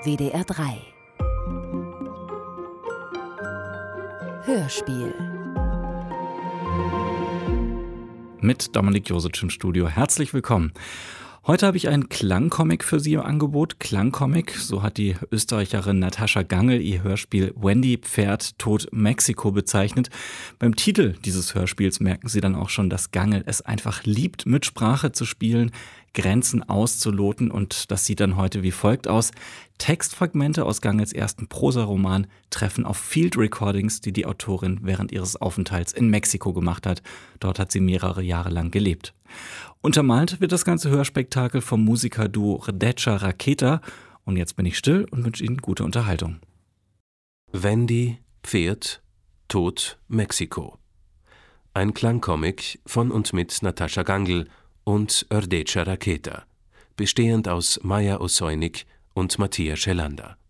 WDR 3 Hörspiel mit Dominik Josic im Studio. Herzlich willkommen. Heute habe ich einen Klangcomic für Sie im Angebot. Klangcomic, so hat die Österreicherin Natascha Gangl ihr Hörspiel Wendy Pferd Tod Mexiko bezeichnet. Beim Titel dieses Hörspiels merken Sie dann auch schon, dass Gangl es einfach liebt, mit Sprache zu spielen, Grenzen auszuloten, und das sieht dann heute wie folgt aus. Textfragmente aus Gangls ersten Prosaroman treffen auf Field Recordings, die die Autorin während ihres Aufenthalts in Mexiko gemacht hat. Dort hat sie mehrere Jahre lang gelebt. Untermalt wird das ganze Hörspektakel vom Musikerduo Rdecha Raketa. Und jetzt bin ich still und wünsche Ihnen gute Unterhaltung. Wendy Pferd Tod Mexiko. Ein Klangcomic von und mit Natascha Gangl und Rdecha Raketa, bestehend aus Maja Osoinik und Matthias Schelander.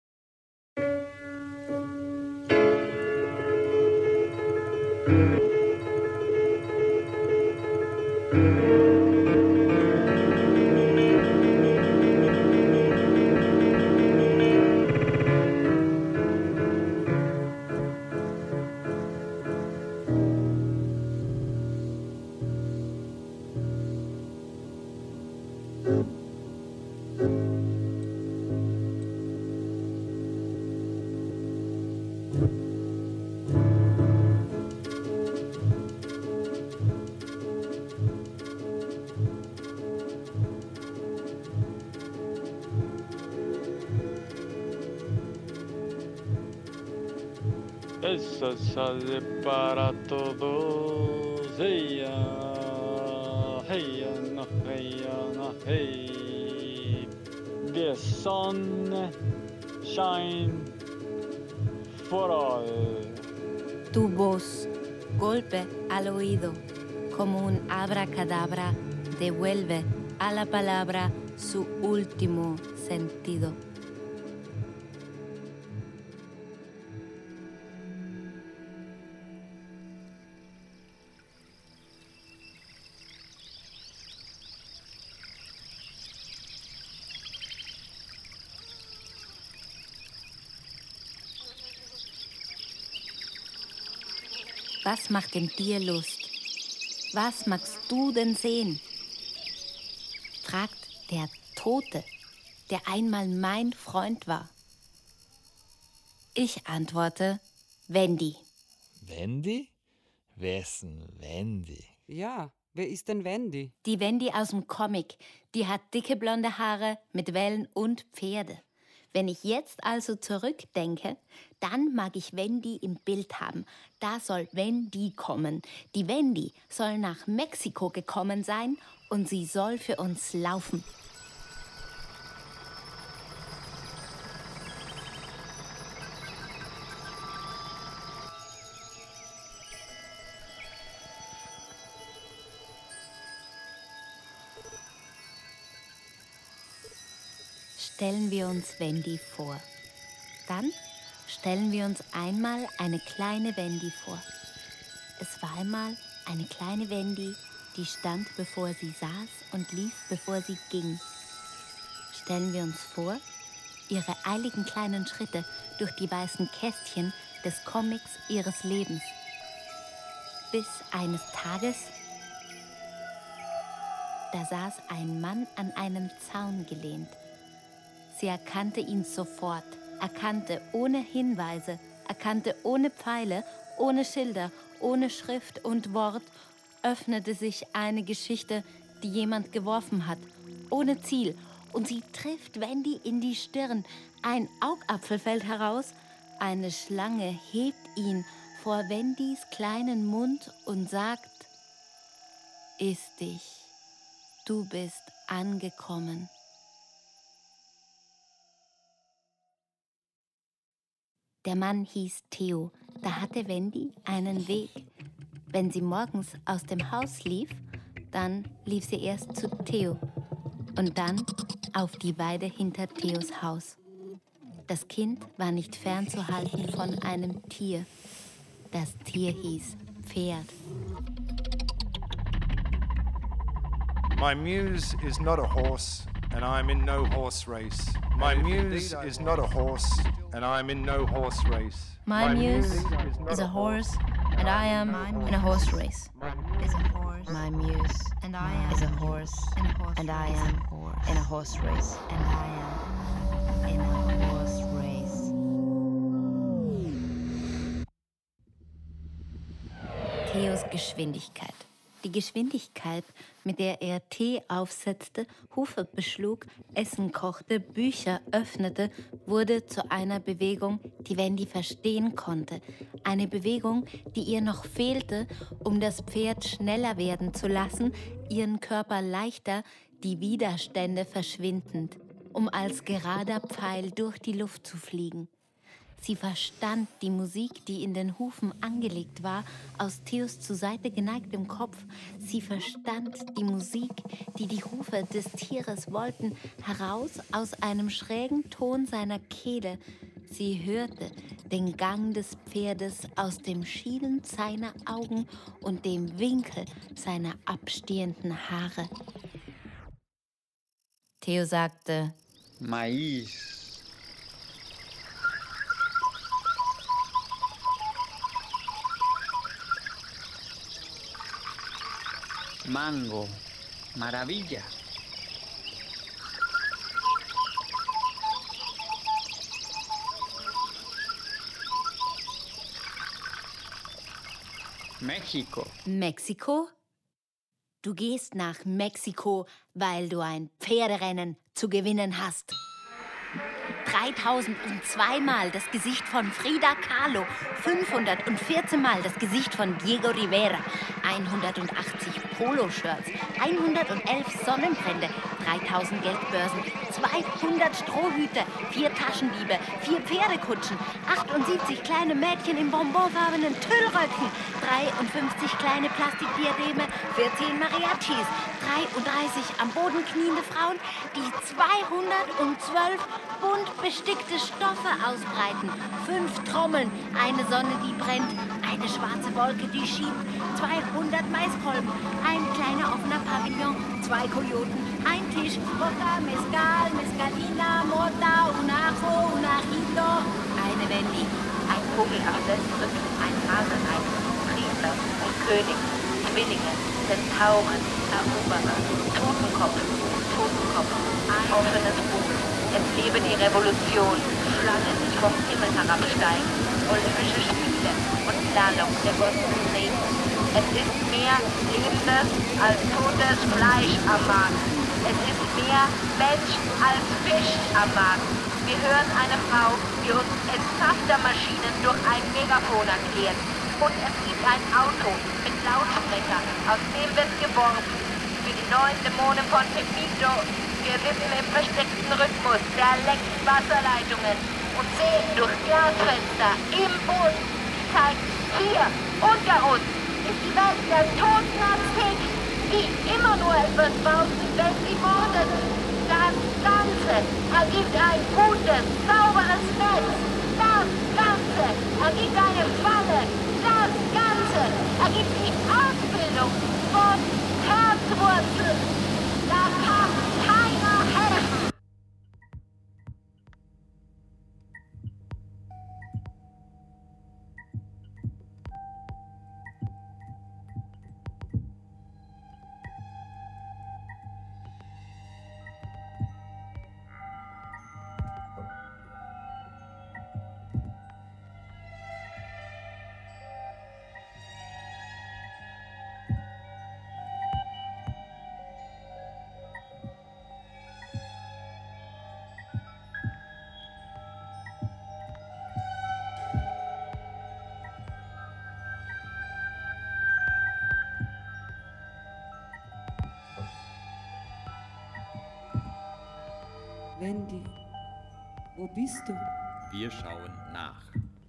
Esa sale para todos, hey no, hey. The sun shine for all. Tu voz, golpe al oído, como un abracadabra, devuelve a la palabra su último sentido. Was macht in dir Lust? Was magst du denn sehen? Fragt der Tote, der einmal mein Freund war. Ich antworte, Wendy. Wendy? Wessen Wendy? Ja, wer ist denn Wendy? Die Wendy aus dem Comic, die hat dicke blonde Haare mit Wellen und Pferde. Wenn ich jetzt also zurückdenke, dann mag ich Wendy im Bild haben. Da soll Wendy kommen. Die Wendy soll nach Mexiko gekommen sein und sie soll für uns laufen. Stellen wir uns Wendy vor. Dann stellen wir uns einmal eine kleine Wendy vor. Es war einmal eine kleine Wendy, die stand, bevor sie saß, und lief, bevor sie ging. Stellen wir uns vor, ihre eiligen kleinen Schritte durch die weißen Kästchen des Comics ihres Lebens. Bis eines Tages, da saß ein Mann an einem Zaun gelehnt. Sie erkannte ihn sofort, erkannte ohne Hinweise, erkannte ohne Pfeile, ohne Schilder, ohne Schrift und Wort, öffnete sich eine Geschichte, die jemand geworfen hat, ohne Ziel, und sie trifft Wendy in die Stirn. Ein Augapfel fällt heraus, eine Schlange hebt ihn vor Wendys kleinen Mund und sagt: Iss dich, du bist angekommen. Der Mann hieß Theo. Da hatte Wendy einen Weg. Wenn sie morgens aus dem Haus lief, dann lief sie erst zu Theo und dann auf die Weide hinter Theos Haus. Das Kind war nicht fernzuhalten von einem Tier. Das Tier hieß Pferd. My muse is not a horse, and I am in no horse race. My muse is not a horse, and I am in no horse race. My muse is a horse, and I am in a horse race. My muse and I am is a horse, and I am in a horse race. And I am in a horse race. Theos Geschwindigkeit. Die Geschwindigkeit, mit der er Tee aufsetzte, Hufe beschlug, Essen kochte, Bücher öffnete, wurde zu einer Bewegung, die Wendy verstehen konnte. Eine Bewegung, die ihr noch fehlte, um das Pferd schneller werden zu lassen, ihren Körper leichter, die Widerstände verschwindend, um als gerader Pfeil durch die Luft zu fliegen. Sie verstand die Musik, die in den Hufen angelegt war, aus Theos zur Seite geneigtem Kopf. Sie verstand die Musik, die die Hufe des Tieres wollten, heraus aus einem schrägen Ton seiner Kehle. Sie hörte den Gang des Pferdes aus dem Schielen seiner Augen und dem Winkel seiner abstehenden Haare. Theo sagte: Maíz. Mango, maravilla. Mexiko. Mexiko? Du gehst nach Mexiko, weil du ein Pferderennen zu gewinnen hast. 3002 Mal das Gesicht von Frida Kahlo, 514 Mal das Gesicht von Diego Rivera, 180 Poloshirts, 111 Sonnenbrände, 3000 Geldbörsen, 200 Strohhüte, 4 Taschendiebe, 4 Pferdekutschen, 78 kleine Mädchen in bonbonfarbenen Tüllröcken, 53 kleine Plastikdiademe, 14 Mariachis, 33 am Boden kniende Frauen, die 212 bunt bestickte Stoffe ausbreiten, 5 Trommeln, eine Sonne, die brennt, eine schwarze Wolke, die schiebt, 200 Maiskolben, ein kleiner offener Pavillon, 2 Kojoten, ein Tisch, Wodka, Mezcal, Mezcalina, Mota, un Ajo, un Ajito, eine Wendy, ein Vogelaffe, ein Haselei, Priester und König, Zwillinge, Zentauren, Eroberer, Totenkopf, offenes Buch. Es lebe die Revolution, Schlangen, die vom Himmel herabsteigen, Olympische Spiele und Slalom der goldenen Regen. Es ist mehr lebendes als totes Fleisch am Markt. Es ist mehr Mensch als Fisch am Markt. Wir hören eine Frau, die uns Entsaftermaschinen durch ein Megafon erklärt. Und es gibt ein Auto mit Lautsprecher, aus dem wird geworben. Für die 9 Dämonen von Pepito. Wir sitzen im versteckten Rhythmus der längsten Wasserleitungen und sehen durch Glasfenster im Boden. Die zeigen, hier, unter uns, ist die Welt der toten Azteken, die immer nur etwas brauchen, wenn sie morden. Das Ganze ergibt ein gutes, sauberes Netz. Das Ganze ergibt eine Falle. Das Ganze ergibt die Ausbildung von Herzwurzeln. Da kann keiner helfen. Wendy, wo bist du? Wir schauen nach.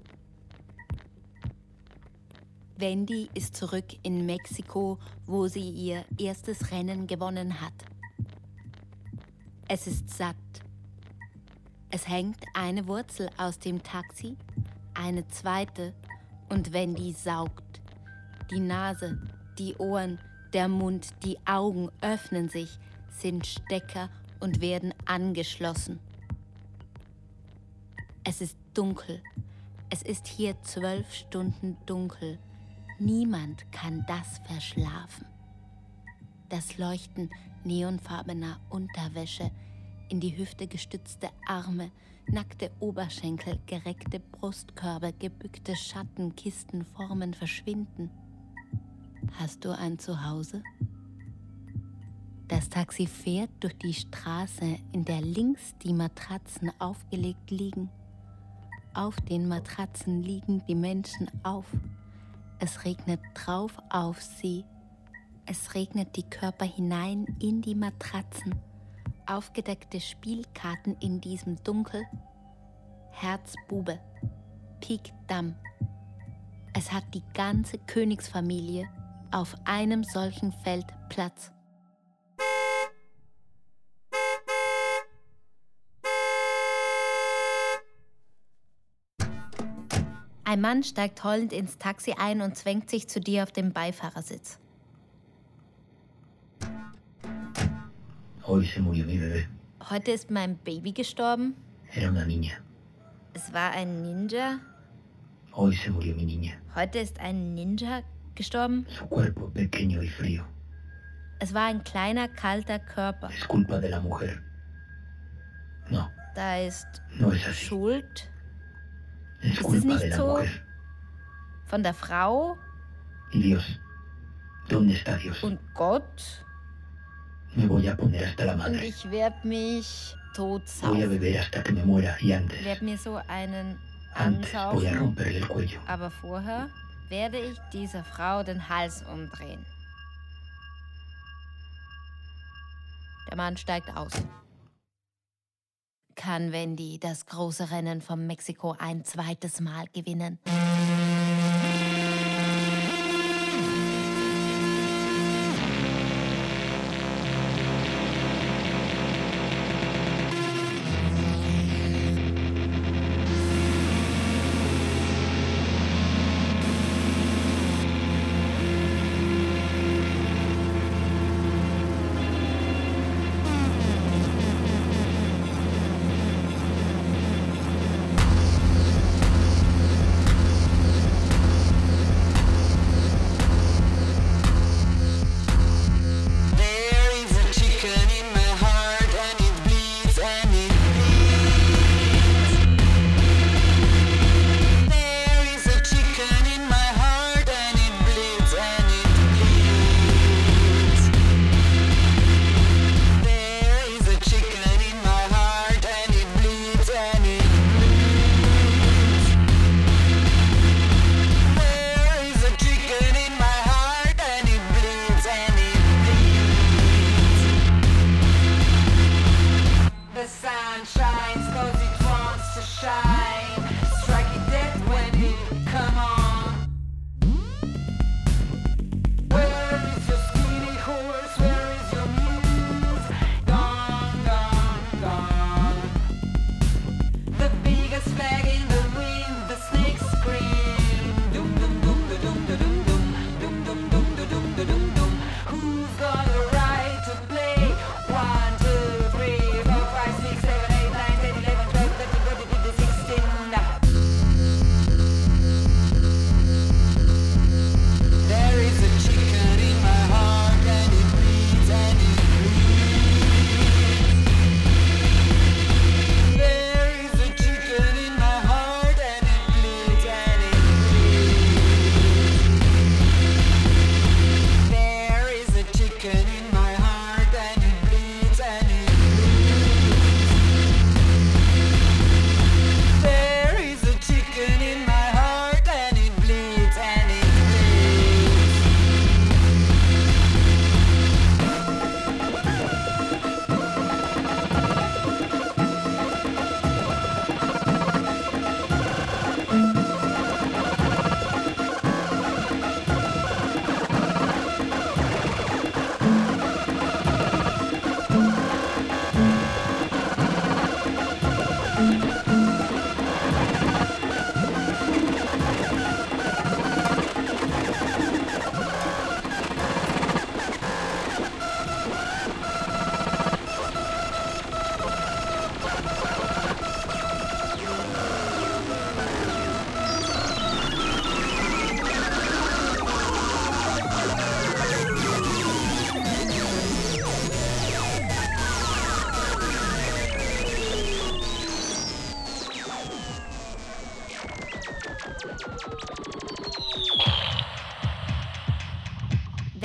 Wendy ist zurück in Mexiko, wo sie ihr erstes Rennen gewonnen hat. Es ist satt. Es hängt eine Wurzel aus dem Taxi, eine zweite und Wendy saugt. Die Nase, die Ohren, der Mund, die Augen öffnen sich, sind Stecker und werden angeschlossen. Es ist dunkel. Es ist hier 12 Stunden dunkel. Niemand kann das verschlafen. Das Leuchten neonfarbener Unterwäsche, in die Hüfte gestützte Arme, nackte Oberschenkel, gereckte Brustkörbe, gebückte Schatten, Kisten, Formen verschwinden. Hast du ein Zuhause? Das Taxi fährt durch die Straße, in der links die Matratzen aufgelegt liegen. Auf den Matratzen liegen die Menschen auf. Es regnet drauf auf sie. Es regnet die Körper hinein in die Matratzen. Aufgedeckte Spielkarten in diesem Dunkel. Herzbube. Pik Dam. Es hat die ganze Königsfamilie auf einem solchen Feld Platz. Ein Mann steigt heulend ins Taxi ein und zwängt sich zu dir auf den Beifahrersitz. Hoy se murió mi bebé. Heute ist mein Baby gestorben. Era una niña. Es war ein Ninja. Hoy se murió mi niña. Heute ist ein Ninja gestorben. Su cuerpo pequeño y frío. Es war ein kleiner, kalter Körper. Es culpa de la mujer. No, Da ist no es así. Schuld Es es culpa nicht de la so? mujer. von der Frau Y Dios. ¿Dónde está Dios? und Gott. Me voy a poner hasta la Und madre. ich werde mich Voy a totsaufen. beber hasta que me muera y Ich antes. werde mir so einen Antes voy a ansaufen. romperle el cuello. Aber vorher werde ich dieser Frau den Hals umdrehen. Der Mann steigt aus. Kann Wendy das große Rennen von Mexiko ein zweites Mal gewinnen?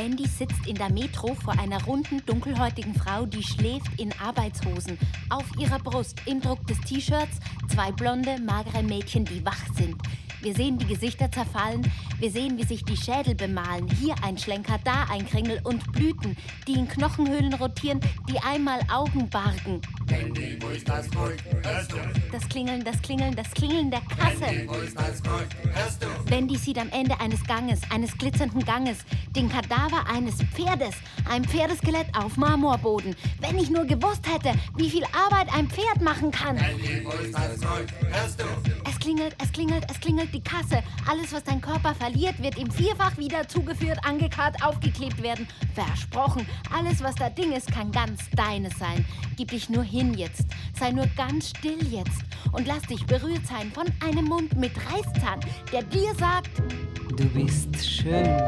Wendy sitzt in der Metro vor einer runden, dunkelhäutigen Frau, die schläft in Arbeitshosen. Auf ihrer Brust, im Druck des T-Shirts, 2 blonde, magere Mädchen, die wach sind. Wir sehen die Gesichter zerfallen, wir sehen, wie sich die Schädel bemalen. Hier ein Schlenker, da ein Kringel und Blüten, die in Knochenhöhlen rotieren, die einmal Augen bargen. Wendy, wo ist das Gold? Hörst du? Das Klingeln der Kasse. Wendy, wo ist das Gold? Hörst du? Wendy sieht am Ende eines Ganges, eines glitzernden Ganges, den Kadaver eines Pferdes. Ein Pferdeskelett auf Marmorboden. Wenn ich nur gewusst hätte, wie viel Arbeit ein Pferd machen kann. Wendy, wo ist das Gold? Hörst du? Es klingelt die Kasse. Alles, was dein Körper verliert, wird ihm vierfach wieder zugeführt, angekarrt, aufgeklebt werden. Versprochen. Alles, was da Ding ist, kann ganz deines sein. Gib dich nur hin jetzt. Sei nur ganz still jetzt. Und lass dich berührt sein von einem Mund mit Reißzahn, der dir sagt: Du bist schön.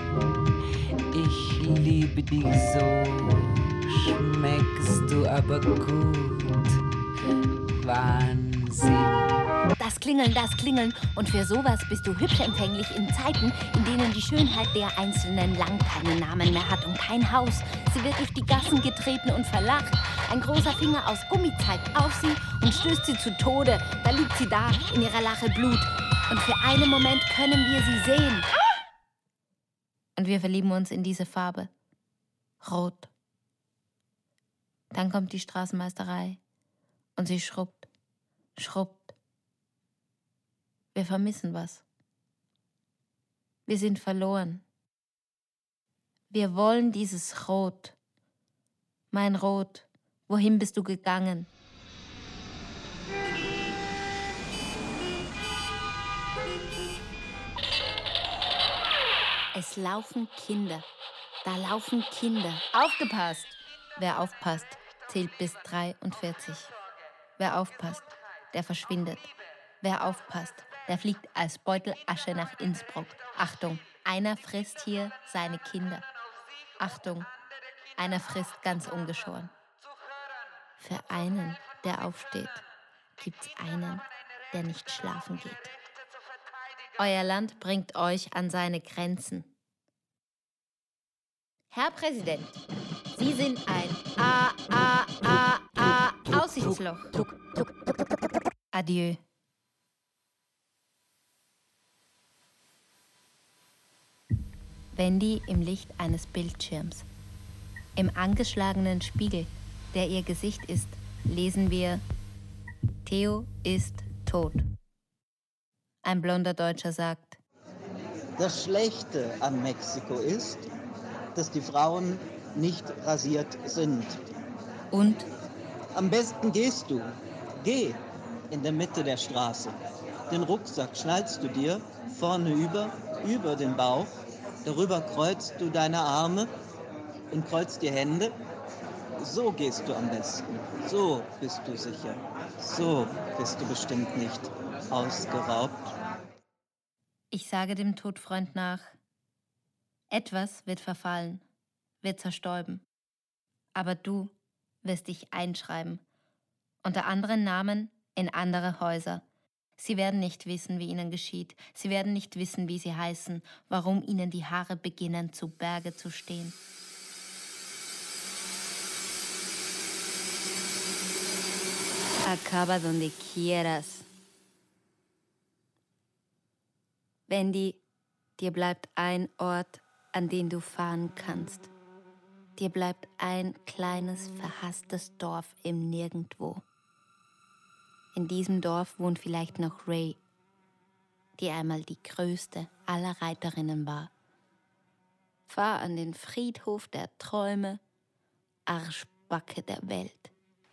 Ich liebe dich so. Schmeckst du aber gut. Wahnsinn. Das Klingeln. Und für sowas bist du hübsch empfänglich in Zeiten, in denen die Schönheit der Einzelnen lang keinen Namen mehr hat und kein Haus. Sie wird durch die Gassen getreten und verlacht. Ein großer Finger aus Gummi zeigt auf sie und stößt sie zu Tode. Da liegt sie da, in ihrer Lache Blut. Und für einen Moment können wir sie sehen. Und wir verlieben uns in diese Farbe. Rot. Dann kommt die Straßenmeisterei. Und sie schrubbt. Wir vermissen was. Wir sind verloren. Wir wollen dieses Rot. Mein Rot, wohin bist du gegangen? Es laufen Kinder. Da laufen Kinder. Aufgepasst! Wer aufpasst, zählt bis 43. Wer aufpasst, der verschwindet. Wer aufpasst, der fliegt als Beutel Asche nach Innsbruck. Achtung, einer frisst hier seine Kinder. Achtung, einer frisst ganz ungeschoren. Für einen, der aufsteht, gibt's einen, der nicht schlafen geht. Euer Land bringt euch an seine Grenzen. Herr Präsident, Sie sind ein Aussichtsloch. Adieu. Wendy im Licht eines Bildschirms. Im angeschlagenen Spiegel, der ihr Gesicht ist, lesen wir: Theo ist tot. Ein blonder Deutscher sagt: Das Schlechte an Mexiko ist, dass die Frauen nicht rasiert sind. Und? Am besten gehst du. Geh in der Mitte der Straße. Den Rucksack schnallst du dir vorne über den Bauch. Darüber kreuzt du deine Arme und kreuzt die Hände. So gehst du am besten. So bist du sicher. So bist du bestimmt nicht ausgeraubt. Ich sage dem Todfreund nach: Etwas wird verfallen, wird zerstäuben. Aber du wirst dich einschreiben. Unter anderen Namen in andere Häuser. Sie werden nicht wissen, wie ihnen geschieht. Sie werden nicht wissen, wie sie heißen, warum ihnen die Haare beginnen, zu Berge zu stehen. Acaba donde quieras. Wendy, dir bleibt ein Ort, an den du fahren kannst. Dir bleibt ein kleines, verhasstes Dorf im Nirgendwo. In diesem Dorf wohnt vielleicht noch Ray, die einmal die größte aller Reiterinnen war. Fahr an den Friedhof der Träume, Arschbacke der Welt.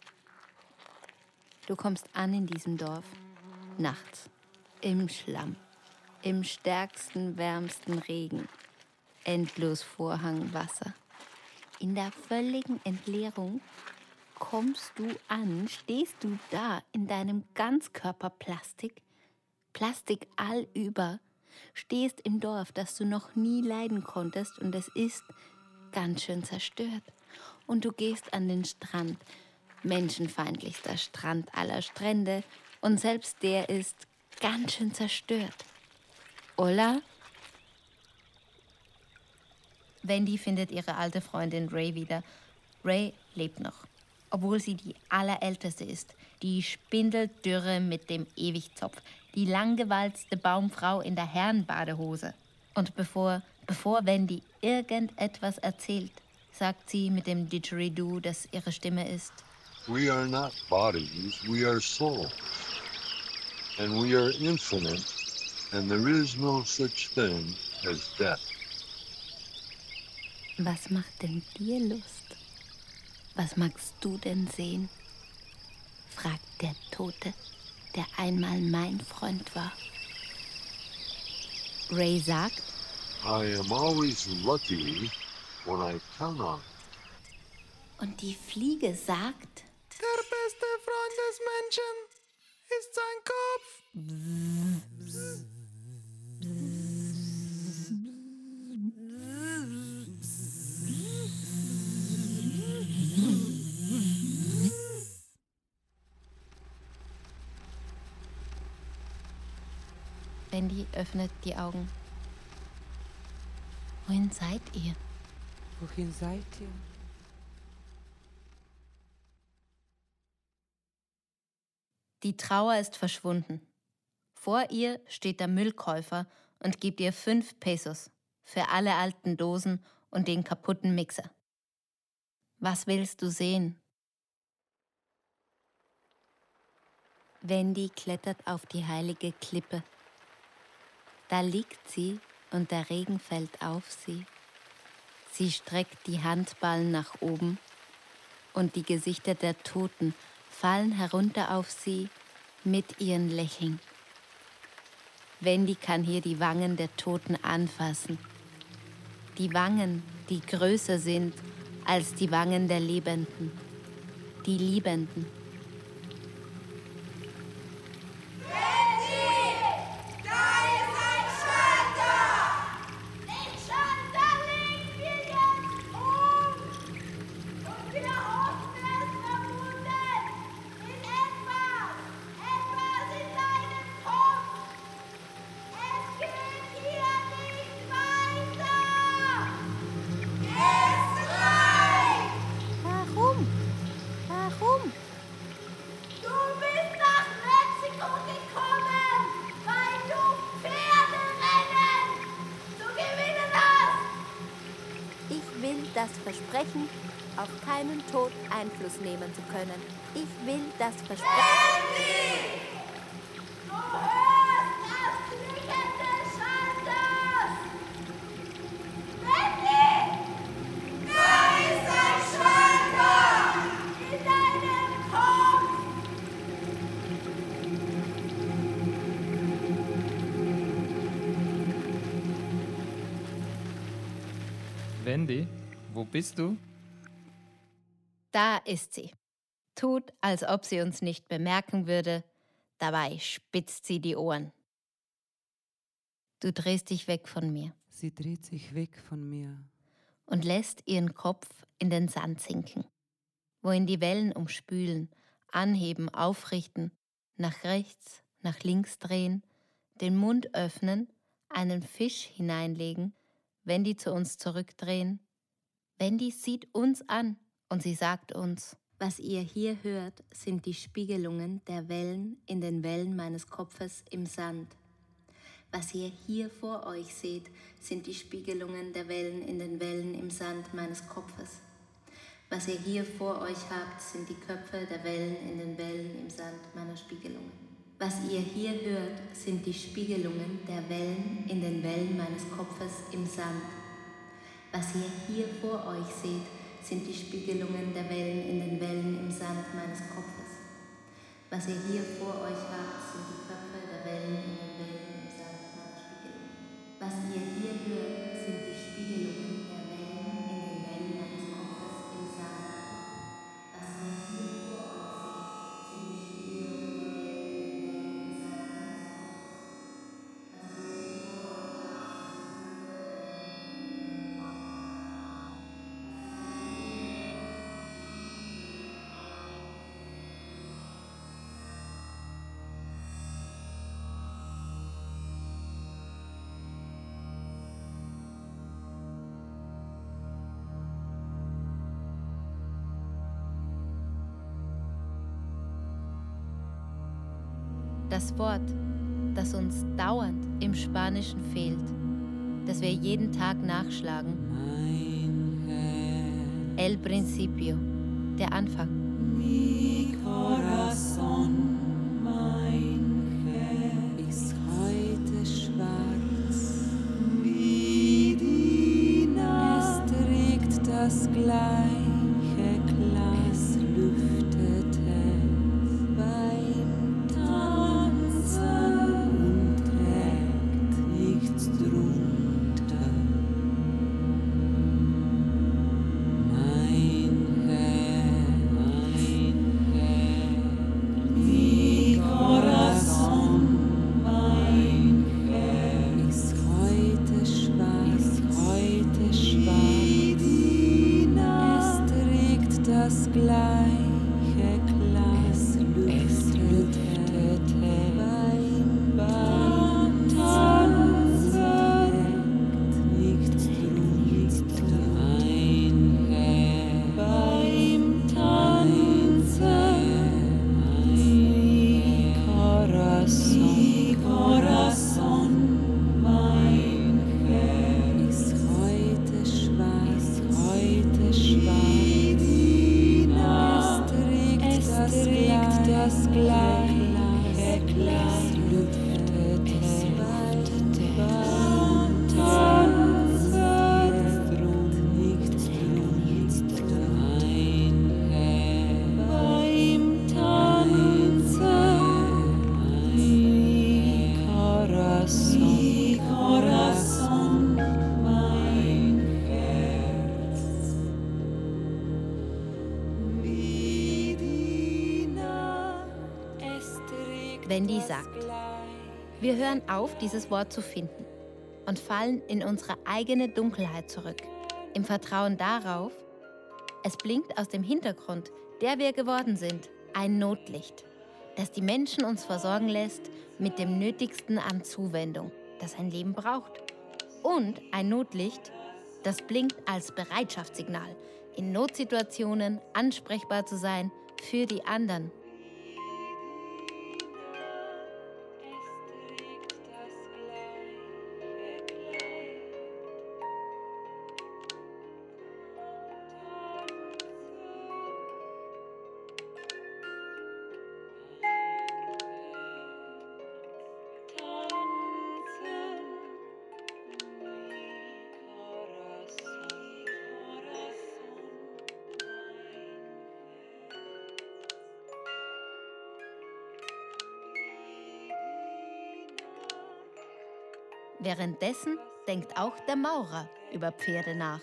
Du kommst an in diesem Dorf, nachts, im Schlamm, im stärksten, wärmsten Regen, endlos Vorhangwasser. In der völligen Entleerung kommst du an, stehst du da in deinem Ganzkörperplastik, Plastik allüber, stehst im Dorf, das du noch nie leiden konntest, und es ist ganz schön zerstört. Und du gehst an den Strand, menschenfeindlichster Strand aller Strände, und selbst der ist ganz schön zerstört. Hola? Wendy findet ihre alte Freundin Ray wieder. Ray lebt noch, obwohl sie die allerälteste ist. Die Spindeldürre mit dem Ewigzopf, die langgewalzte Baumfrau in der Herrenbadehose. Und bevor Wendy irgendetwas erzählt, sagt sie mit dem Didgeridoo, das ihre Stimme ist: We are not bodies, we are souls. And we are infinite, and there is no such thing as death. Was macht denn dir Lust? Was magst du denn sehen? Fragt der Tote, der einmal mein Freund war. Ray sagt: I am always lucky when I count on it. Und die Fliege sagt: Der beste Freund des Menschen ist sein Kopf. Wendy öffnet die Augen. Wohin seid ihr? Wohin seid ihr? Die Trauer ist verschwunden. Vor ihr steht der Müllkäufer und gibt ihr 5 Pesos für alle alten Dosen und den kaputten Mixer. Was willst du sehen? Wendy klettert auf die heilige Klippe. Da liegt sie und der Regen fällt auf sie. Sie streckt die Handballen nach oben und die Gesichter der Toten fallen herunter auf sie mit ihren Lächeln. Wendy kann hier die Wangen der Toten anfassen. Die Wangen, die größer sind als die Wangen der Lebenden. Die Liebenden. Das Versprechen, auf keinen Tod Einfluss nehmen zu können. Ich will das Versprechen. Wendy! Du hörst das Fliegen des Schalters! Wendy! Da ist ein Schalter! In deinem Kopf! Wendy? Wo bist du? Da ist sie. Tut, als ob sie uns nicht bemerken würde. Dabei spitzt sie die Ohren. Du drehst dich weg von mir. Sie dreht sich weg von mir. Und lässt ihren Kopf in den Sand sinken, wohin die Wellen umspülen, anheben, aufrichten, nach rechts, nach links drehen, den Mund öffnen, einen Fisch hineinlegen, Wendy zu uns zurückdrehen. Wendy sieht uns an und sie sagt uns: Was ihr hier hört, sind die Spiegelungen der Wellen in den Wellen meines Kopfes im Sand. Was ihr hier vor euch seht, sind die Spiegelungen der Wellen in den Wellen im Sand meines Kopfes. Was ihr hier vor euch habt, sind die Köpfe der Wellen in den Wellen im Sand meiner Spiegelungen. Was ihr hier hört, sind die Spiegelungen der Wellen in den Wellen meines Kopfes im Sand. Was ihr hier vor euch seht, sind die Spiegelungen der Wellen in den Wellen im Sand meines Kopfes. Was ihr hier vor euch habt, sind die Köpfe der Wellen in den Wellen im Sand meiner Spiegelungen. Was ihr hier hört, sind die Spiegelungen der Wellen in den Wellen meines Kopfes im Sand. Was ihr hier vor euch seht, sind die Spiegelungen der Wellen in den Wellen im Sand meines Kopfes. Was ihr hier vor euch habt, Das Wort, das uns dauernd im Spanischen fehlt, das wir jeden Tag nachschlagen. El principio, der Anfang. Mi corazón, mein Herz, ist heute schwarz wie die Nacht. Es trägt das gleiche Kleid, es lüftete beim Tanzen und trägt nichts drunter. Mein Herr, mi corazón, mein Herr, ist heute schwarz, wie die Nacht. Es trägt das gleiche Kleid, es lüftete beim Tanzen, nichts drunter. Mein Herr, beim Tanzen, mi corazón, mein Herr, ist heute schwarz, wie die Nacht. Es trägt das gleiche Kleid, es lüftete beim Tanzen, nichts drunter. Mein Herr, beim Tanzen, mi corazón, mein Herz, wie die Nacht. Es trägt Wendy das sagt, gleiche. wir hören auf, dieses Wort zu finden und fallen in unsere eigene Dunkelheit zurück, im Vertrauen darauf, es blinkt aus dem Hintergrund, der wir geworden sind, ein Notlicht, das die Menschen uns versorgen lässt mit dem Nötigsten an Zuwendung, das ein Leben braucht. Und ein Notlicht, das blinkt als Bereitschaftssignal, in Notsituationen ansprechbar zu sein für die anderen. Währenddessen denkt auch der Maurer über Pferde nach.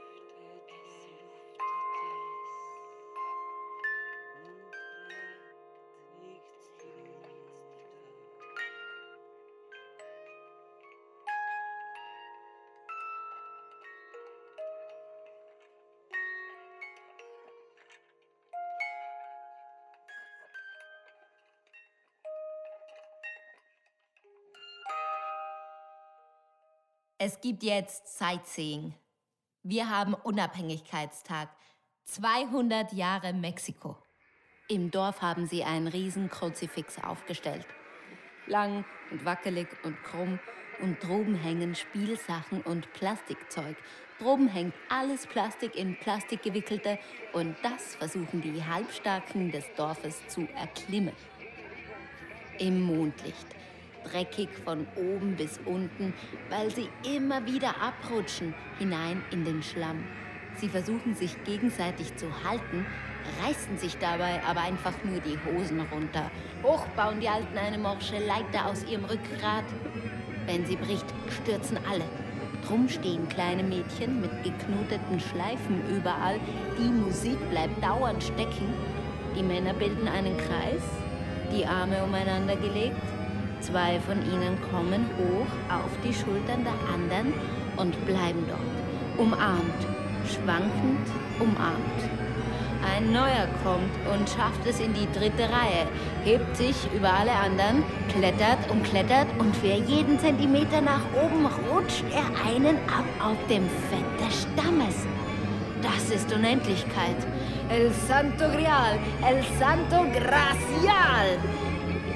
Es gibt jetzt Sightseeing. Wir haben Unabhängigkeitstag. 200 Jahre Mexiko. Im Dorf haben sie einen riesen Kruzifix aufgestellt. Lang und wackelig und krumm. Und droben hängen Spielsachen und Plastikzeug. Droben hängt alles Plastik in Plastik gewickelte. Und das versuchen die Halbstarken des Dorfes zu erklimmen. Im Mondlicht. Dreckig von oben bis unten, weil sie immer wieder abrutschen hinein in den Schlamm. Sie versuchen sich gegenseitig zu halten, reißen sich dabei aber einfach nur die Hosen runter. Hoch bauen die Alten eine morsche Leiter aus ihrem Rückgrat. Wenn sie bricht, stürzen alle. Drum stehen kleine Mädchen mit geknoteten Schleifen überall. Die Musik bleibt dauernd stecken. Die Männer bilden einen Kreis, die Arme umeinander gelegt. 2 von ihnen kommen hoch auf die Schultern der anderen und bleiben dort, umarmt, schwankend umarmt. Ein neuer kommt und schafft es in die 3. Reihe, hebt sich über alle anderen, klettert und für jeden Zentimeter nach oben rutscht er einen ab auf dem Fett des Stammes. Das ist Unendlichkeit. El Santo Grial, El Santo Gracial.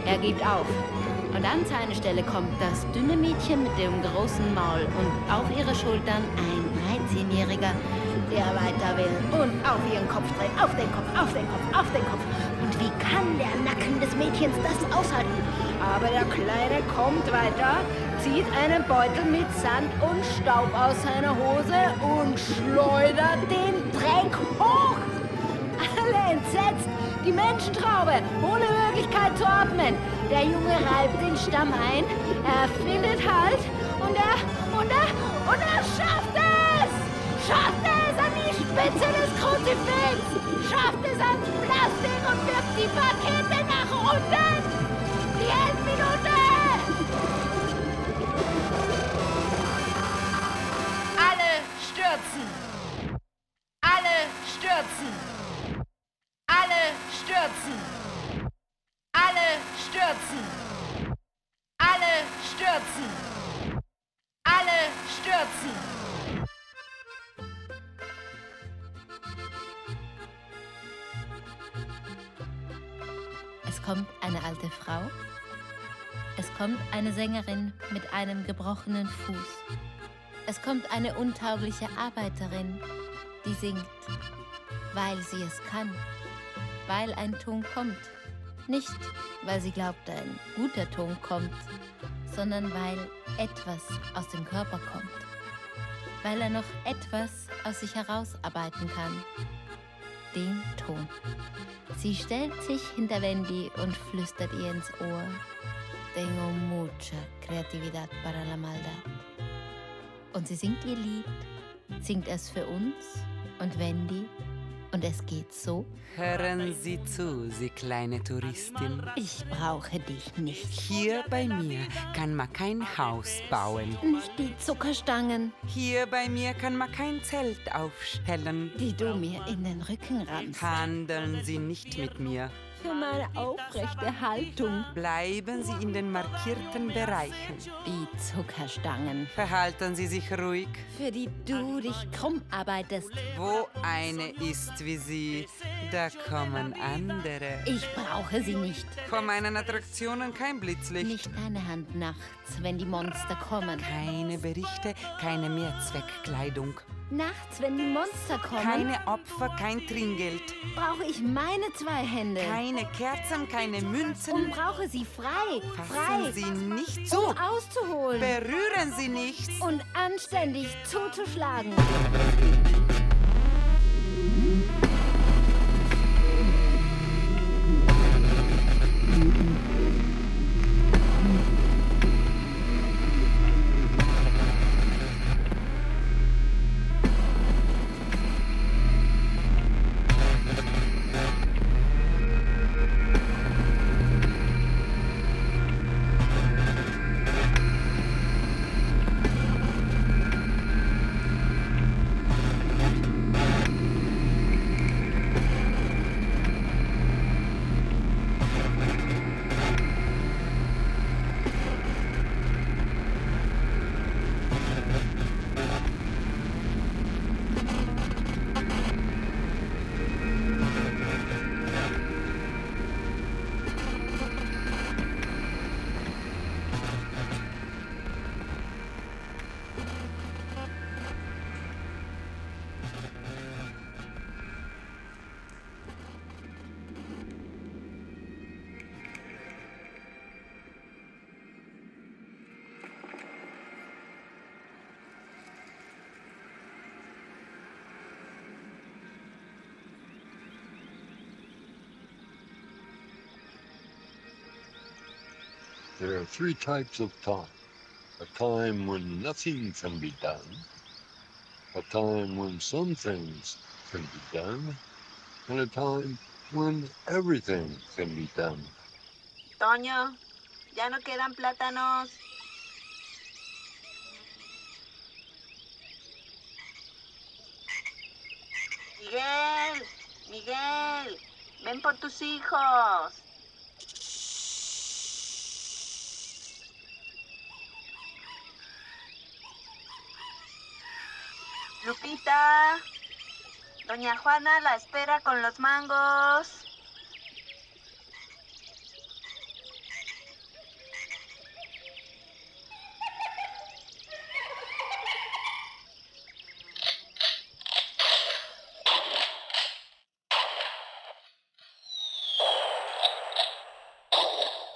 Er gibt auf. Und an seine Stelle kommt das dünne Mädchen mit dem großen Maul und auf ihre Schultern ein 13-Jähriger, der weiter will und auf ihren Kopf dreht, auf den Kopf, auf den Kopf, auf den Kopf. Und wie kann der Nacken des Mädchens das aushalten? Aber der Kleine kommt weiter, zieht einen Beutel mit Sand und Staub aus seiner Hose und schleudert den Dreck hoch. Alle entsetzt, die Menschentraube, ohne Möglichkeit zu atmen. Der Junge reibt den Stamm ein, er findet Halt und er schafft es! Schafft es an die Spitze des Kruzifix! Schafft es ans Plastik und wirft die Pakete nach unten! Die Endminute! Alle stürzen! Alle stürzen! Alle stürzen! Alle stürzen! Alle stürzen! Alle stürzen! Es kommt eine alte Frau. Es kommt eine Sängerin mit einem gebrochenen Fuß. Es kommt eine untaugliche Arbeiterin, die singt, weil sie es kann, weil ein Ton kommt. Nicht, weil sie glaubt, ein guter Ton kommt, sondern weil etwas aus dem Körper kommt. Weil er noch etwas aus sich herausarbeiten kann. Den Ton. Sie stellt sich hinter Wendy und flüstert ihr ins Ohr. Tengo mucha creatividad para la maldad. Und sie singt ihr Lied, singt es für uns und Wendy. Und es geht so. Hören Sie zu, Sie kleine Touristin. Ich brauche dich nicht. Hier bei mir kann man kein Haus bauen. Nicht die Zuckerstangen. Hier bei mir kann man kein Zelt aufstellen. Die du mir in den Rücken rammst. Handeln Sie nicht mit mir. Für meine aufrechte Haltung. Bleiben Sie in den markierten Bereichen. Die Zuckerstangen. Verhalten Sie sich ruhig. Für die du dich krumm arbeitest. Wo eine ist wie Sie, da kommen andere. Ich brauche sie nicht. Vor meinen Attraktionen kein Blitzlicht. Nicht deine Hand nachts, wenn die Monster kommen. Keine Berichte, keine Mehrzweckkleidung. Nachts, wenn die Monster kommen. Keine Opfer, kein Trinkgeld. Brauche ich meine 2 Hände. Keine Kerzen, keine Münzen. Und brauche sie frei. Fassen Sie nicht zu. Um auszuholen. Berühren Sie nichts. Und anständig zuzuschlagen. There are 3 types of time. A time when nothing can be done, a time when some things can be done, and a time when everything can be done. Toño, ya no quedan plátanos. Miguel, Miguel, ven por tus hijos. Lupita, doña Juana la espera con los mangos.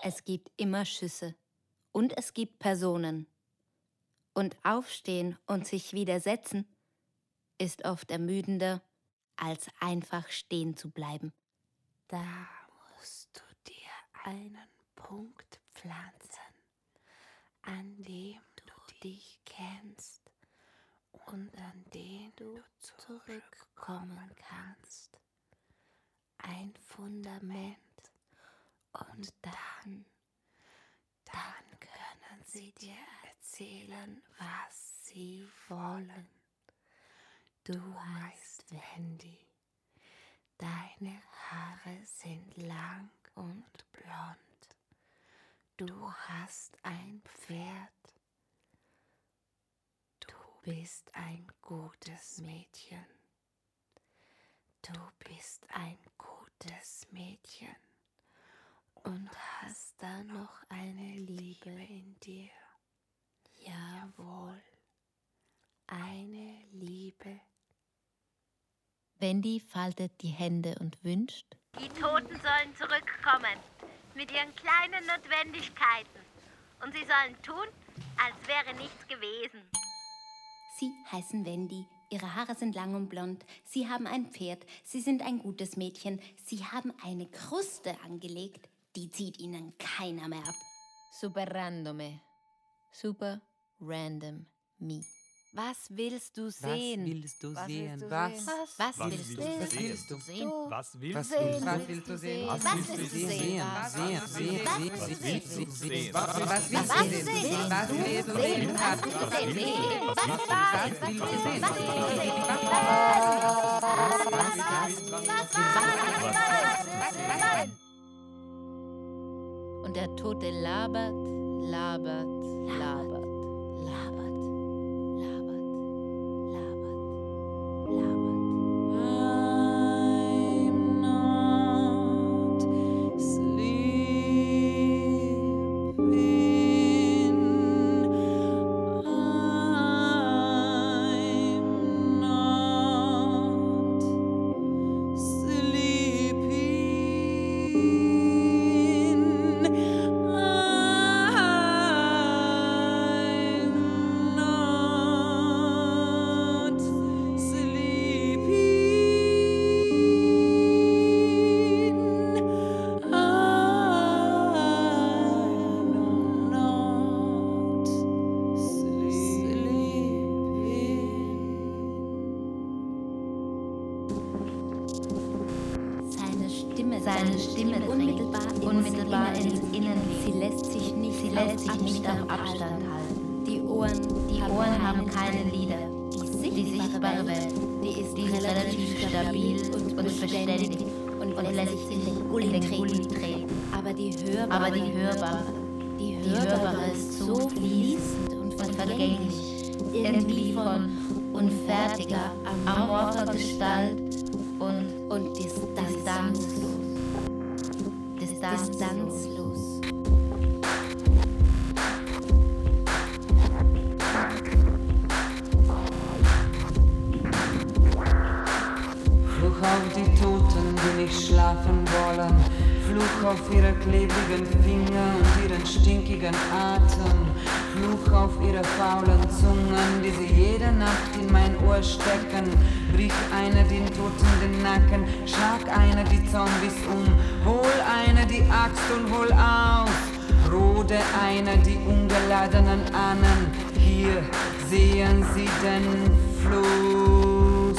Es gibt immer Schüsse und es gibt Personen. Und aufstehen und sich widersetzen ist oft ermüdender, als einfach stehen zu bleiben. Da musst du dir einen Punkt pflanzen, an dem du dich kennst und an den du zurückkommen kannst. Ein Fundament. Und dann können sie dir erzählen, was sie wollen. Du heißt Wendy. Deine Haare sind lang und blond. Du hast ein Pferd. Du bist ein gutes Mädchen. Du bist ein gutes Mädchen. Und hast da noch eine Liebe in dir? Jawohl, eine Liebe. Wendy faltet die Hände und wünscht: Die Toten sollen zurückkommen, mit ihren kleinen Notwendigkeiten. Und sie sollen tun, als wäre nichts gewesen. Sie heißen Wendy. Ihre Haare sind lang und blond. Sie haben ein Pferd. Sie sind ein gutes Mädchen. Sie haben eine Kruste angelegt. Die zieht ihnen keiner mehr ab. Super random. Super random me. Was willst du sehen? Was willst du sehen? Was willst du sehen? Was willst du sehen? Was willst willst du du sehen? Was willst du sehen? Was willst du sehen? Was willst du sehen? Was willst du sehen? Was willst du sehen? Und der Tote labert, labert, labert, labert, labert, labert, labert. I'm not sleeping. I'm not Seine Stimme unmittelbar ins Innenleben. Sie lässt sich nicht auf Abstand halten. Die Ohren haben keine Lider. Die sichtbare Welt, die ist relativ stabil und beständig und lässt sich in den Gully treten. Aber die hörbare ist so fließend und vergänglich, irgendwie von unfertiger, amorpher Gestalt und distanzlos. Fluch auf die Toten, die nicht schlafen wollen. Fluch auf ihre klebrigen Finger und ihren stinkigen Atem. Fluch auf ihre faulen Zungen, die sie jede Nacht in mein Ohr stecken. Brich einer den Toten den Nacken, schlag einer die Zombies um. Hol einer die Axt und hol auf. Rode einer die ungeladenen Ahnen. Hier sehen Sie den Fluss.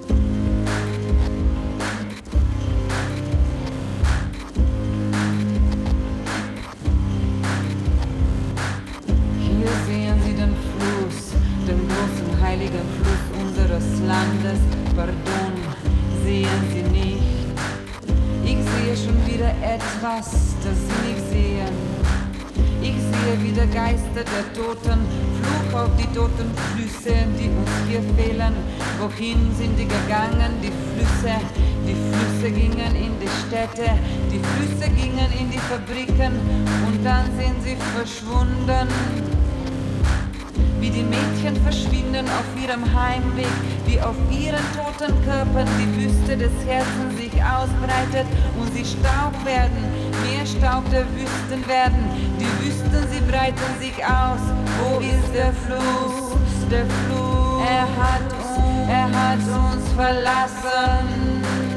Hier sehen Sie den Fluss, den großen heiligen Fluss unseres Landes. Pardon, sehen Sie nicht? Ich sehe schon wieder etwas, das Sie nicht sehen. Ich sehe wieder Geister der Toten, Fluch auf die toten Flüsse, die uns hier fehlen. Wohin sind die gegangen, die Flüsse? Die Flüsse gingen in die Städte, die Flüsse gingen in die Fabriken und dann sind sie verschwunden. wie die Mädchen verschwinden auf ihrem Heimweg, wie auf ihren toten Körpern die Wüste des Herzens sich ausbreitet und sie Staub werden, mehr Staub der Wüsten werden. Die Wüsten, sie breiten sich aus. Wo ist der Fluss? Der Fluss, er hat uns verlassen.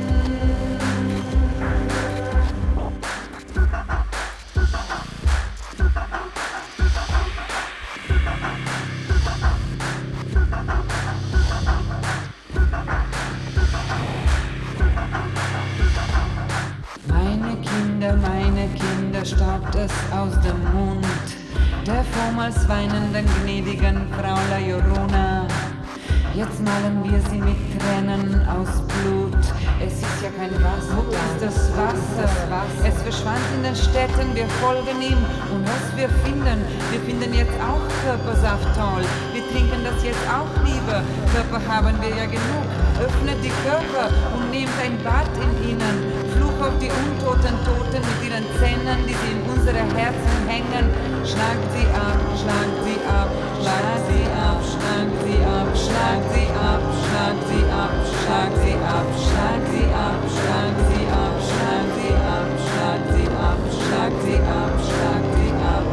Meine Kinder, staubt es aus dem Mund der vormals weinenden, gnädigen Frau La Llorona. Jetzt malen wir sie mit Tränen aus Blut. Es ist ja kein Wasser. Wo ist das Wasser? Es verschwand in den Städten, wir folgen ihm. Und was wir finden jetzt auch Körpersaft toll. Wir trinken das jetzt auch lieber. Körper haben wir ja genug. Öffnet die Körper und nehmt ein Bad in ihnen. Fluch auf die untoten Toten mit ihren Zähnen, die sie in unsere Herzen hängen. Schlagt sie ab, schlagt sie ab, schlagt sie ab, schlagt sie ab, schlagt sie ab, schlagt sie ab, schlagt sie ab, schlagt sie ab, schlagt sie ab, schlagt sie ab, schlagt sie ab, schlagt sie ab, schlagt sie ab.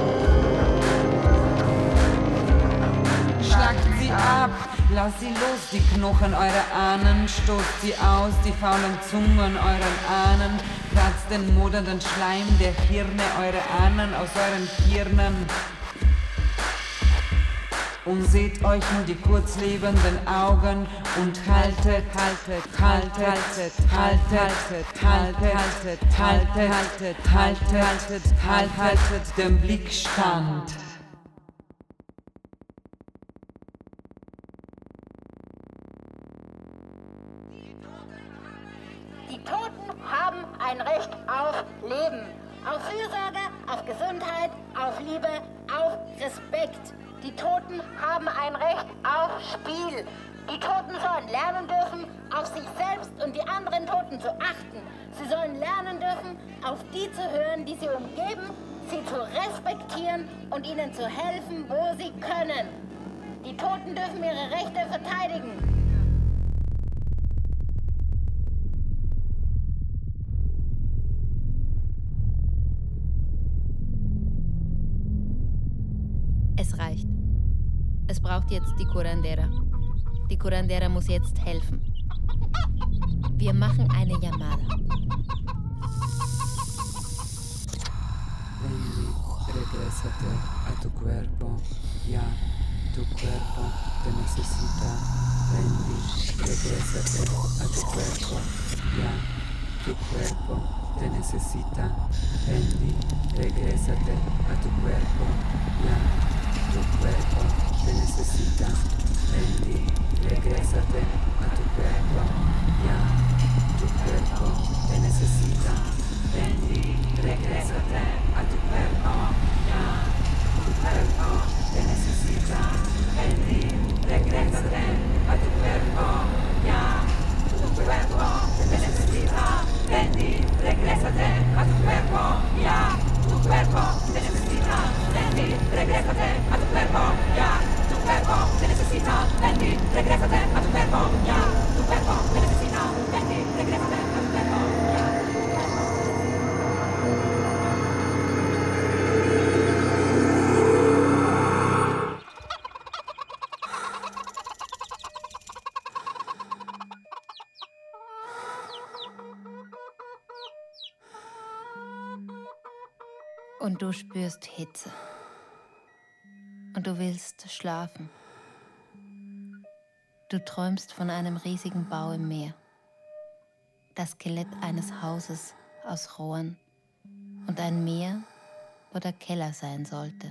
Schlagt sie ab, lass sie los, die Knochen eurer Ahnen, stoßt sie aus, die faulen Zungen euren Ahnen, kratzt den modernden Schleim der Hirne eurer Ahnen aus euren Hirnen. Und seht euch nur die kurzlebenden Augen und haltet den Blick stand. Die Toten haben ein Recht auf Leben, auf Fürsorge, auf Gesundheit, auf Liebe, auf Respekt. Die Toten haben ein Recht auf Spiel. Die Toten sollen lernen dürfen, auf sich selbst und die anderen Toten zu achten. Sie sollen lernen dürfen, auf die zu hören, die sie umgeben, sie zu respektieren und ihnen zu helfen, wo sie können. Die Toten dürfen ihre Rechte verteidigen. Es reicht. Es braucht jetzt die Curandera. Die Curandera muss jetzt helfen. Wir machen eine llamada. Regrésate a tu cuerpo, ya, tu cuerpo te necesita. Bendy, regrésate a tu cuerpo, ya, tu cuerpo te necesita. Bendy, regrésate a tu cuerpo, ya, tu cuerpo te necesita. Bendy, regrésate a tu cuerpo, ya, tu cuerpo te necesita. Bendy, regrésate a tu cuerpo, ya, tu cuerpo te necesita. Bendy, regrésate a tu cuerpo, ya, tu cuerpo te necesita. Bendy, regrésate a tu cuerpo, ya, tu cuerpo te necesita. Bendy, regrésate a tu cuerpo, ya, tu cuerpo te necesita. Bendy, regrésate a tu cuerpo, ya, tu cuerpo te necesita. Bendy, regrésate a tu cuerpo, ya. Und du spürst Hitze. Und du willst schlafen. Du träumst von einem riesigen Bau im Meer. Das Skelett eines Hauses aus Rohren und ein Meer, wo der Keller sein sollte.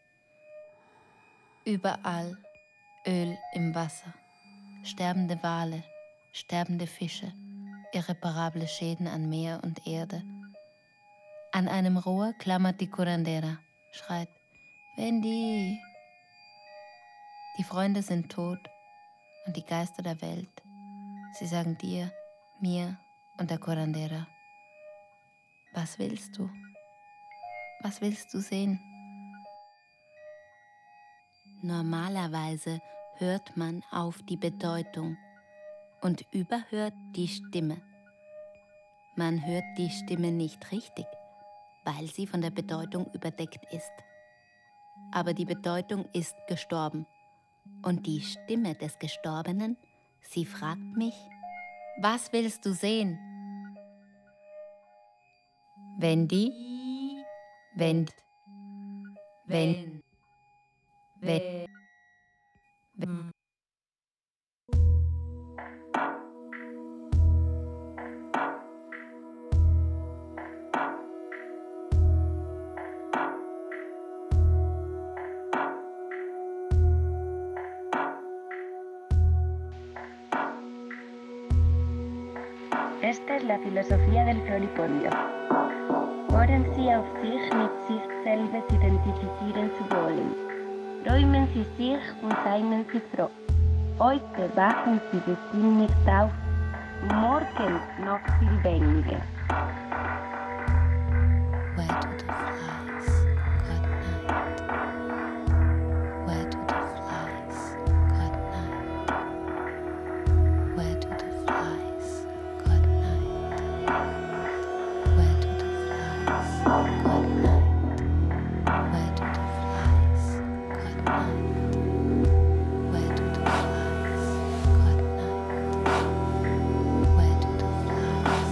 Überall Öl im Wasser, sterbende Wale, sterbende Fische, irreparable Schäden an Meer und Erde. An einem Rohr klammert die Curandera, schreit, Wendy! Die Freunde sind tot und die Geister der Welt. Sie sagen dir, mir und der Curandera, was willst du? Was willst du sehen? Normalerweise hört man auf die Bedeutung und überhört die Stimme. Man hört die Stimme nicht richtig, weil sie von der Bedeutung überdeckt ist. Aber die Bedeutung ist gestorben und die Stimme des Gestorbenen, sie fragt mich, was willst du sehen? Wendy, wenn. Esta es la filosofía del Floripondio. Wollen Sie auf sich mit sich selbst identifizieren zu wollen, räumen Sie sich und seien Sie froh. Heute wachen Sie bestimmt nicht auf, morgen noch viel weniger. Where do the flies good night? Where do the flies good night? Where do the flies good night? Where do the flies good night? Where do the flies good night? Where do the flies good night? Where do the flies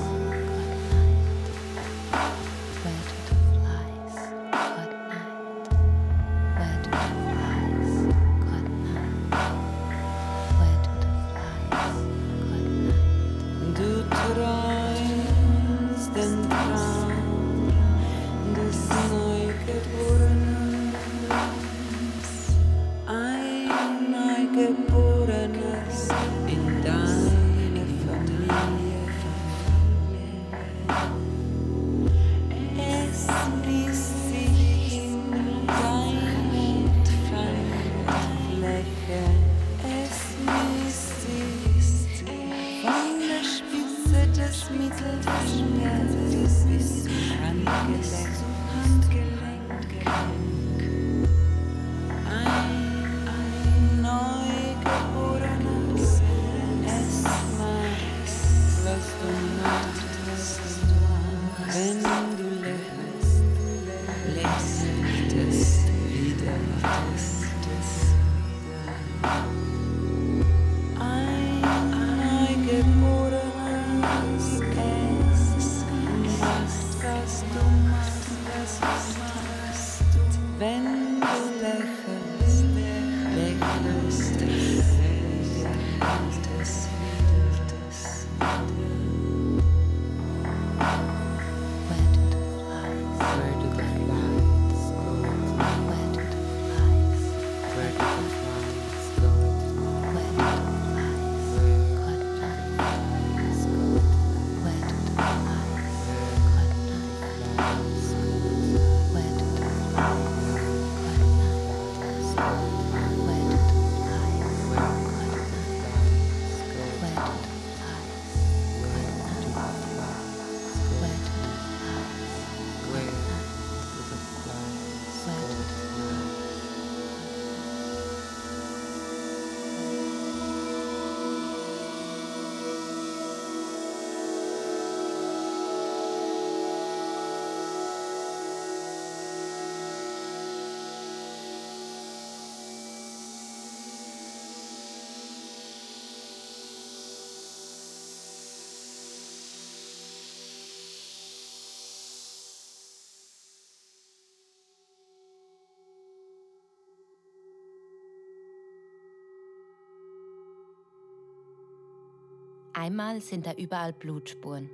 Einmal sind da überall Blutspuren.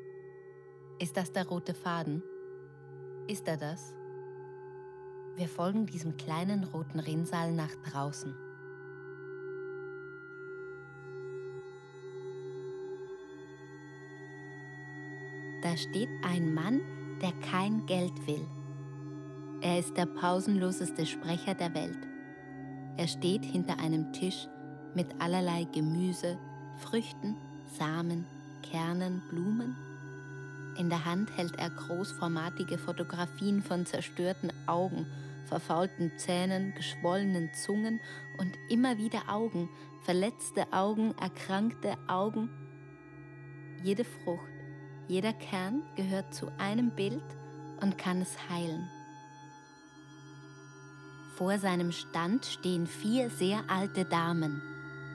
Ist das der rote Faden? Ist er das? Wir folgen diesem kleinen roten Rinnsal nach draußen. Da steht ein Mann, der kein Geld will. Er ist der pausenloseste Sprecher der Welt. Er steht hinter einem Tisch mit allerlei Gemüse, Früchten, Samen, Kernen, Blumen. In der Hand hält er großformatige Fotografien von zerstörten Augen, verfaulten Zähnen, geschwollenen Zungen und immer wieder Augen, verletzte Augen, erkrankte Augen. Jede Frucht, jeder Kern gehört zu einem Bild und kann es heilen. Vor seinem Stand stehen 4 sehr alte Damen.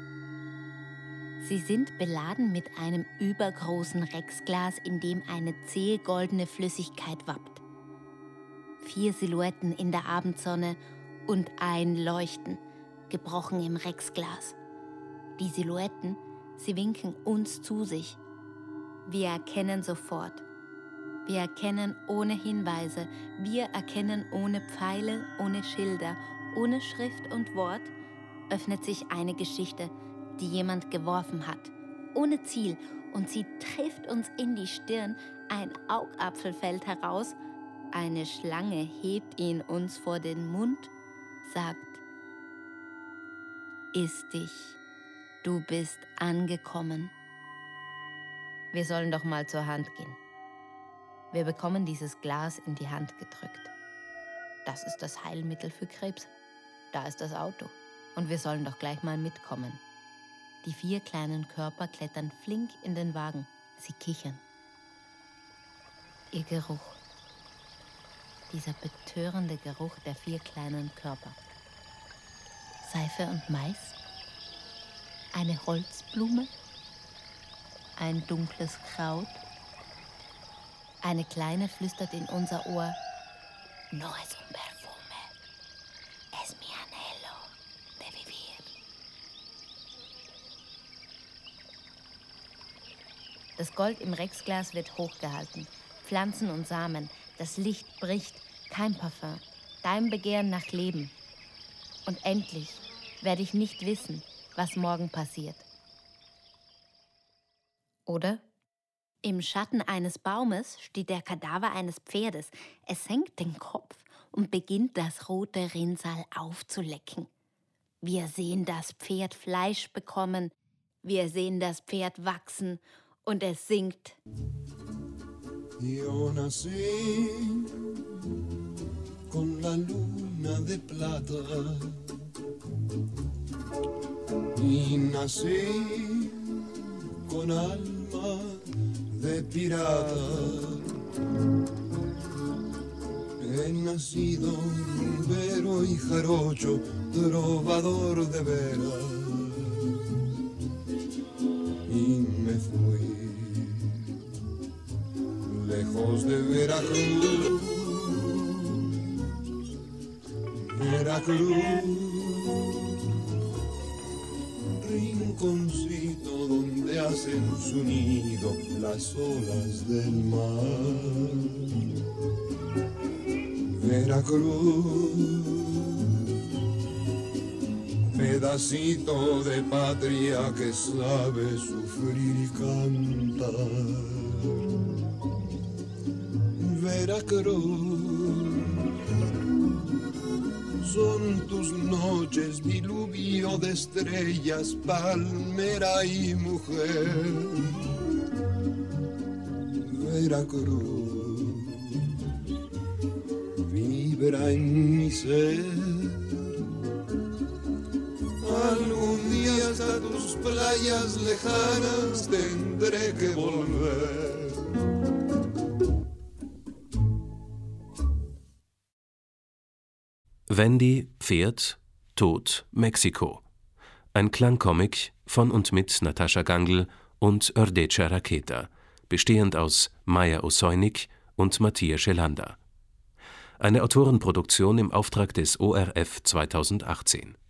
Sie sind beladen mit einem übergroßen Rexglas, in dem eine zähe goldene Flüssigkeit wappt. 4 Silhouetten in der Abendsonne und ein Leuchten, gebrochen im Rexglas. Die Silhouetten, sie winken uns zu sich. Wir erkennen sofort. Wir erkennen ohne Hinweise. Wir erkennen ohne Pfeile, ohne Schilder, ohne Schrift und Wort, öffnet sich eine Geschichte, die jemand geworfen hat, ohne Ziel, und sie trifft uns in die Stirn, ein Augapfel fällt heraus, eine Schlange hebt ihn uns vor den Mund, sagt: Iss dich, du bist angekommen. Wir sollen doch mal zur Hand gehen. Wir bekommen dieses Glas in die Hand gedrückt. Das ist das Heilmittel für Krebs. Da ist das Auto. Und wir sollen doch gleich mal mitkommen. Die 4 kleinen Körper klettern flink in den Wagen. Sie kichern. Ihr Geruch. Dieser betörende Geruch der 4 kleinen Körper. Seife und Mais. Eine Holzblume. Ein dunkles Kraut. Eine Kleine flüstert in unser Ohr: No es un perfume, es mi anhelo de vivir. Das Gold im Rexglas wird hochgehalten. Pflanzen und Samen, das Licht bricht, kein Parfum, dein Begehren nach Leben. Und endlich werde ich nicht wissen, was morgen passiert. Oder? Im Schatten eines Baumes steht der Kadaver eines Pferdes. Es senkt den Kopf und beginnt das rote Rinnsal aufzulecken. Wir sehen das Pferd Fleisch bekommen, wir sehen das Pferd wachsen und es singt. Yo nací con la luna de plata y nací con alma de pirata. He nacido rumbero y jarocho, trovador de veras, y me fui lejos de Veracruz, rinconcito donde hacen su nido las olas del mar. Veracruz, pedacito de patria que sabe sufrir y cantar. Veracruz, son tus noches diluvio de estrellas, palmera y mujer. Veracruz, vibra en mi ser. Algún día hasta tus playas lejanas tendré que volver. Wendy, Pferd, Tod, Mexiko. Ein Klangcomic von und mit Natascha Gangl und Ördece Raketa, bestehend aus Maja Osojnik und Matija Szelanda. Eine Autorenproduktion im Auftrag des ORF 2018.